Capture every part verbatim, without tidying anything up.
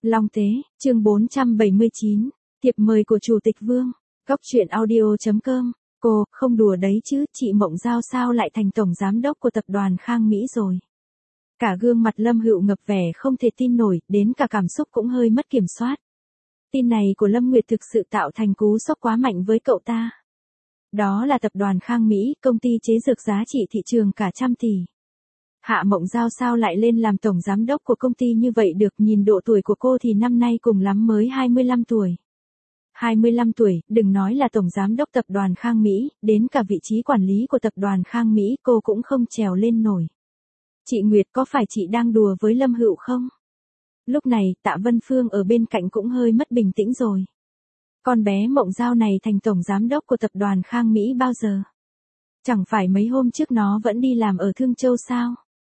Long Tế, chương bốn trăm bảy mươi chín, thiệp mời của Chủ tịch Vương, góc truyện audio chấm com, cô, không đùa đấy chứ, chị Mộng Giao sao lại thành tổng giám đốc của tập đoàn Khang Mỹ rồi. Cả gương mặt Lâm Hựu ngập vẻ không thể tin nổi, đến cả cảm xúc cũng hơi mất kiểm soát. Tin này của Lâm Nguyệt thực sự tạo thành cú sốc quá mạnh với cậu ta. Đó là tập đoàn Khang Mỹ, công ty chế dược giá trị thị trường cả trăm tỷ. Hạ Mộng Giao sao lại lên làm tổng giám đốc của công ty như vậy được, nhìn độ tuổi của cô thì năm nay cùng lắm mới hai mươi lăm tuổi. hai mươi lăm tuổi, đừng nói là tổng giám đốc tập đoàn Khang Mỹ, đến cả vị trí quản lý của tập đoàn Khang Mỹ cô cũng không trèo lên nổi. Chị Nguyệt, có phải chị đang đùa với Lâm Hựu không? Lúc này, Tạ Vân Phương ở bên cạnh cũng hơi mất bình tĩnh rồi. Con bé Mộng Giao này thành tổng giám đốc của tập đoàn Khang Mỹ bao giờ? Chẳng phải mấy hôm trước nó vẫn đi làm ở Thương Châu sao?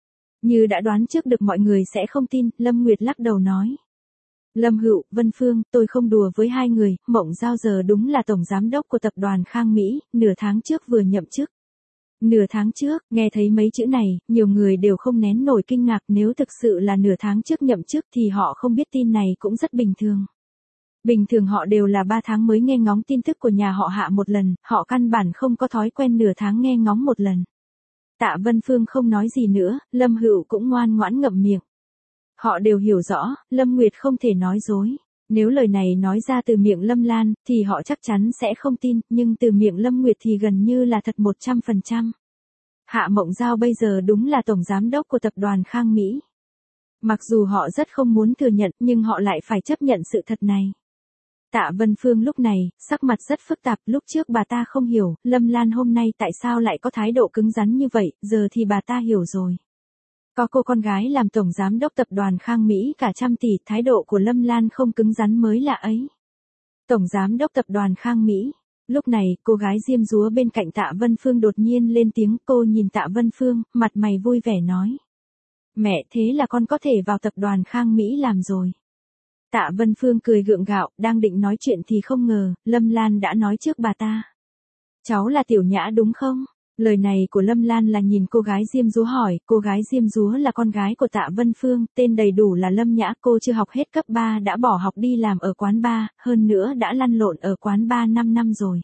Như đã đoán trước được mọi người sẽ không tin, Lâm Nguyệt lắc đầu nói. Lâm Hựu, Vân Phương, tôi không đùa với hai người, Mộng Giao giờ đúng là tổng giám đốc của tập đoàn Khang Mỹ, nửa tháng trước vừa nhậm chức. Nửa tháng trước, nghe thấy mấy chữ này, nhiều người đều không nén nổi kinh ngạc, nếu thực sự là nửa tháng trước nhậm chức thì họ không biết tin này cũng rất bình thường. Bình thường họ đều là ba tháng mới nghe ngóng tin tức của nhà họ Hạ một lần, họ căn bản không có thói quen nửa tháng nghe ngóng một lần. Tạ Vân Phương không nói gì nữa, Lâm Hựu cũng ngoan ngoãn ngậm miệng. Họ đều hiểu rõ, Lâm Nguyệt không thể nói dối. Nếu lời này nói ra từ miệng Lâm Lan, thì họ chắc chắn sẽ không tin, nhưng từ miệng Lâm Nguyệt thì gần như là thật một trăm phần trăm. Hạ Mộng Giao bây giờ đúng là tổng giám đốc của tập đoàn Khang Mỹ. Mặc dù họ rất không muốn thừa nhận, nhưng họ lại phải chấp nhận sự thật này. Tạ Vân Phương lúc này, sắc mặt rất phức tạp, lúc trước bà ta không hiểu, Lâm Lan hôm nay tại sao lại có thái độ cứng rắn như vậy, giờ thì bà ta hiểu rồi. Có cô con gái làm tổng giám đốc tập đoàn Khang Mỹ cả trăm tỷ, thái độ của Lâm Lan không cứng rắn mới lạ ấy. Tổng giám đốc tập đoàn Khang Mỹ. Lúc này, cô gái diêm dúa bên cạnh Tạ Vân Phương đột nhiên lên tiếng, cô nhìn Tạ Vân Phương, mặt mày vui vẻ nói. Mẹ, thế là con có thể vào tập đoàn Khang Mỹ làm rồi. Tạ Vân Phương cười gượng gạo, đang định nói chuyện thì không ngờ, Lâm Lan đã nói trước bà ta. Cháu là Tiểu Nhã đúng không? Lời này của Lâm Lan là nhìn cô gái diêm dúa hỏi, cô gái diêm dúa là con gái của Tạ Vân Phương, tên đầy đủ là Lâm Nhã, cô chưa học hết cấp ba đã bỏ học đi làm ở quán bar, hơn nữa đã lăn lộn ở quán bar năm năm rồi.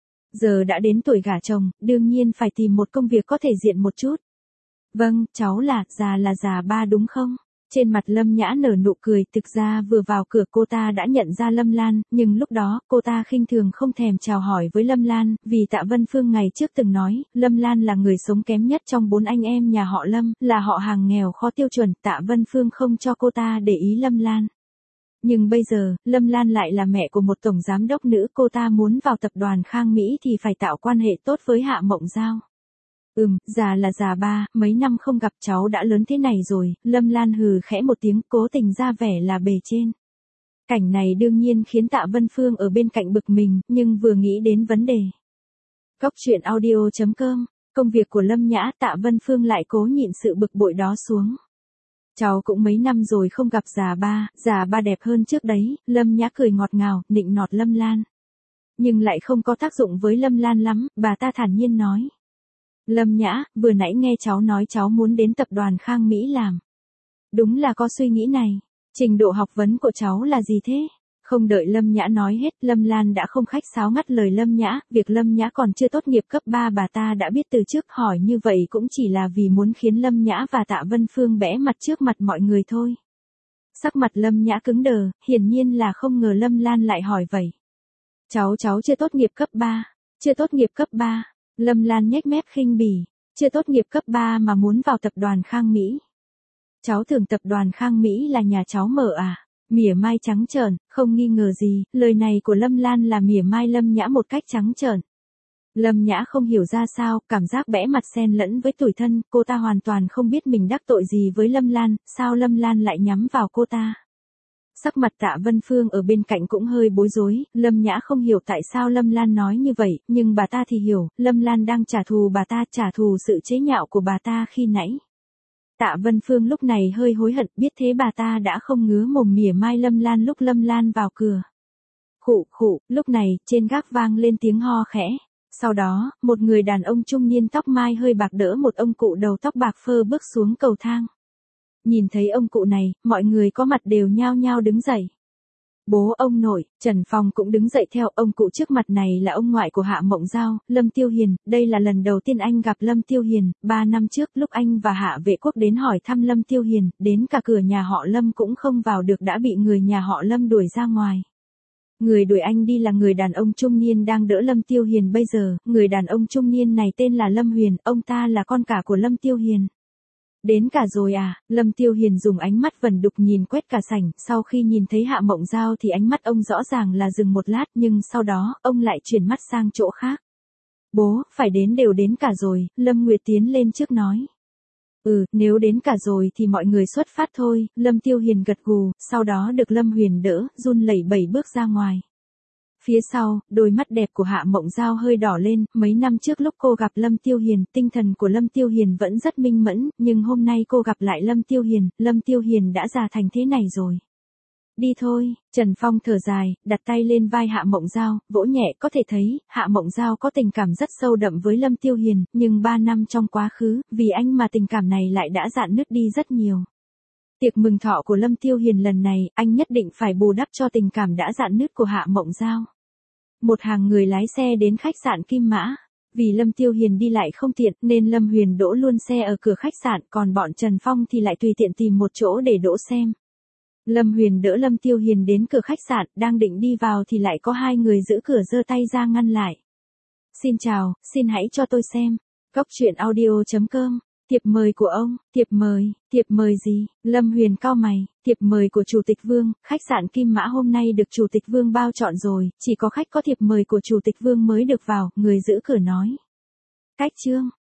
Giờ đã đến tuổi gả chồng, đương nhiên phải tìm một công việc có thể diện một chút. Vâng, cháu là, già là già ba đúng không? Trên mặt Lâm Nhã nở nụ cười, thực ra vừa vào cửa cô ta đã nhận ra Lâm Lan, nhưng lúc đó, cô ta khinh thường không thèm chào hỏi với Lâm Lan, vì Tạ Vân Phương ngày trước từng nói, Lâm Lan là người sống kém nhất trong bốn anh em nhà họ Lâm, là họ hàng nghèo khó tiêu chuẩn, Tạ Vân Phương không cho cô ta để ý Lâm Lan. Nhưng bây giờ, Lâm Lan lại là mẹ của một tổng giám đốc nữ, cô ta muốn vào tập đoàn Khang Mỹ thì phải tạo quan hệ tốt với Hạ Mộng Giao. Ừm, già là già ba, mấy năm không gặp cháu đã lớn thế này rồi, Lâm Lan hừ khẽ một tiếng, cố tình ra vẻ là bề trên. Cảnh này đương nhiên khiến Tạ Vân Phương ở bên cạnh bực mình, nhưng vừa nghĩ đến vấn đề. Góc truyện audio chấm com, công việc của Lâm Nhã, Tạ Vân Phương lại cố nhịn sự bực bội đó xuống. Cháu cũng mấy năm rồi không gặp già ba, già ba đẹp hơn trước đấy, Lâm Nhã cười ngọt ngào, nịnh nọt Lâm Lan. Nhưng lại không có tác dụng với Lâm Lan lắm, bà ta thản nhiên nói. Lâm Nhã, vừa nãy nghe cháu nói cháu muốn đến tập đoàn Khang Mỹ làm. Đúng là có suy nghĩ này. Trình độ học vấn của cháu là gì thế? Không đợi Lâm Nhã nói hết, Lâm Lan đã không khách sáo ngắt lời Lâm Nhã, việc Lâm Nhã còn chưa tốt nghiệp cấp ba bà ta đã biết từ trước, hỏi như vậy cũng chỉ là vì muốn khiến Lâm Nhã và Tạ Vân Phương bẽ mặt trước mặt mọi người thôi. Sắc mặt Lâm Nhã cứng đờ, hiển nhiên là không ngờ Lâm Lan lại hỏi vậy. Cháu cháu chưa tốt nghiệp cấp ba, chưa tốt nghiệp cấp ba. Lâm Lan nhếch mép khinh bỉ, chưa tốt nghiệp cấp ba mà muốn vào tập đoàn Khang Mỹ. Cháu tưởng tập đoàn Khang Mỹ là nhà cháu mở à? Mỉa mai trắng trợn, không nghi ngờ gì, lời này của Lâm Lan là mỉa mai Lâm Nhã một cách trắng trợn. Lâm Nhã không hiểu ra sao, cảm giác bẽ mặt xen lẫn với tủi thân, cô ta hoàn toàn không biết mình đắc tội gì với Lâm Lan, sao Lâm Lan lại nhắm vào cô ta. Sắc mặt Tạ Vân Phương ở bên cạnh cũng hơi bối rối, Lâm Nhã không hiểu tại sao Lâm Lan nói như vậy, nhưng bà ta thì hiểu, Lâm Lan đang trả thù bà ta, trả thù sự chế nhạo của bà ta khi nãy. Tạ Vân Phương lúc này hơi hối hận, biết thế bà ta đã không ngứa mồm mỉa mai Lâm Lan lúc Lâm Lan vào cửa. Khụ khụ, lúc này, trên gác vang lên tiếng ho khẽ. Sau đó, một người đàn ông trung niên tóc mai hơi bạc đỡ một ông cụ đầu tóc bạc phơ bước xuống cầu thang. Nhìn thấy ông cụ này, mọi người có mặt đều nhao nhao đứng dậy. Bố ông nội, Trần Phong cũng đứng dậy theo. Ông cụ trước mặt này là ông ngoại của Hạ Mộng Giao, Lâm Tiêu Hiền. Đây là lần đầu tiên anh gặp Lâm Tiêu Hiền. Ba năm trước lúc anh và Hạ Vệ Quốc đến hỏi thăm Lâm Tiêu Hiền, đến cả cửa nhà họ Lâm cũng không vào được đã bị người nhà họ Lâm đuổi ra ngoài. Người đuổi anh đi là người đàn ông trung niên đang đỡ Lâm Tiêu Hiền bây giờ. Người đàn ông trung niên này tên là Lâm Huyền, ông ta là con cả của Lâm Tiêu Hiền. Đến cả rồi à? Lâm Tiêu Hiền dùng ánh mắt vẩn đục nhìn quét cả sảnh, sau khi nhìn thấy Hạ Mộng Giao thì ánh mắt ông rõ ràng là dừng một lát, nhưng sau đó, ông lại chuyển mắt sang chỗ khác. Bố, phải đến đều đến cả rồi, Lâm Nguyệt tiến lên trước nói. Ừ, nếu đến cả rồi thì mọi người xuất phát thôi. Lâm Tiêu Hiền gật gù, sau đó được Lâm Huyền đỡ, run lẩy bẩy bước ra ngoài. Phía sau, đôi mắt đẹp của Hạ Mộng Giao hơi đỏ lên. Mấy năm trước lúc cô gặp Lâm Tiêu Hiền, tinh thần của Lâm Tiêu Hiền vẫn rất minh mẫn, nhưng hôm nay cô gặp lại Lâm Tiêu Hiền, Lâm Tiêu Hiền đã già thành thế này rồi. Đi thôi, Trần Phong thở dài, đặt tay lên vai Hạ Mộng Giao, vỗ nhẹ. Có thể thấy, Hạ Mộng Giao có tình cảm rất sâu đậm với Lâm Tiêu Hiền, nhưng ba năm trong quá khứ, vì anh mà tình cảm này lại đã rạn nứt đi rất nhiều. Tiệc mừng thọ của Lâm Tiêu Hiền lần này, anh nhất định phải bù đắp cho tình cảm đã rạn nứt của Hạ Mộng Giao. Một hàng người lái xe đến khách sạn Kim Mã. Vì Lâm Tiêu Hiền đi lại không tiện nên Lâm Huyền đỗ luôn xe ở cửa khách sạn, còn bọn Trần Phong thì lại tùy tiện tìm một chỗ để đỗ xem. Lâm Huyền đỡ Lâm Tiêu Hiền đến cửa khách sạn, đang định đi vào thì lại có hai người giữ cửa giơ tay ra ngăn lại. Xin chào, xin hãy cho tôi xem. Góc truyện audio chấm com. Thiệp mời của ông, thiệp mời, thiệp mời gì? Lâm Huyền cau mày, thiệp mời của Chủ tịch Vương, khách sạn Kim Mã hôm nay được Chủ tịch Vương bao chọn rồi, chỉ có khách có thiệp mời của Chủ tịch Vương mới được vào, người giữ cửa nói. Cách chương.